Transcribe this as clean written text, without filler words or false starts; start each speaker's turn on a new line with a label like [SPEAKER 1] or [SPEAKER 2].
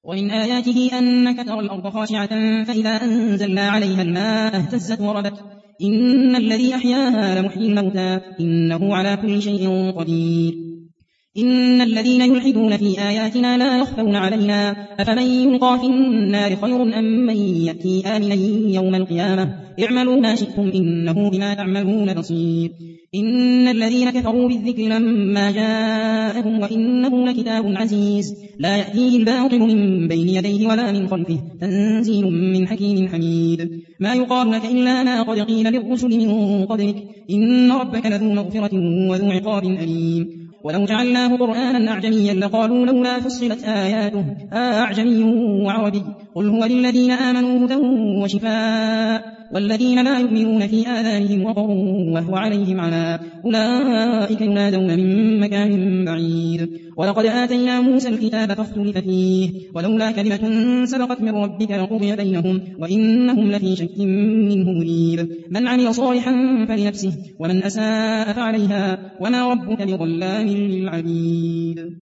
[SPEAKER 1] ومن آياته أنك ترى الأرض خاشعة فإذا أنزلنا عليها الماء اهتزت وربت إن الذي أحياها لمحيي الموتى إنه على كل شيء قدير إن الذين يلحدون في آياتنا لا يخفون علينا أفمن يلقى في النار خير أم من يأتي آمنا يوم القيامة اعملوا ما شئتم إنه بما تعملون بصير إن الذين كفروا بالذكر لما جاءهم وإنه لكتاب عزيز لا يأتيه الباطل من بين يديه ولا من خلفه تنزيل من حكيم حميد ما يقال لك إلا ما قد قيل للرسل من قبلك إن ربك لذو مغفرة وذو عقاب أليم ولو جعلناه قرآنا أعجميا لقالوا لولا فصلت آياته أعجمي وعربي قل هو للذين آمنوا هدى وشفاء والذين لا يؤمنون في آذانهم وقر وهو عليهم عمى أولئك ينادون من مكان بعيد ولقد آتينا موسى الكتاب فاختلف فيه ولولا كلمة سبقت من ربك لقضي بينهم وإنهم لفي شك منه مريب من عمل صالحا فلنفسه ومن أساء فعليها وما ربك بظلام للعبيد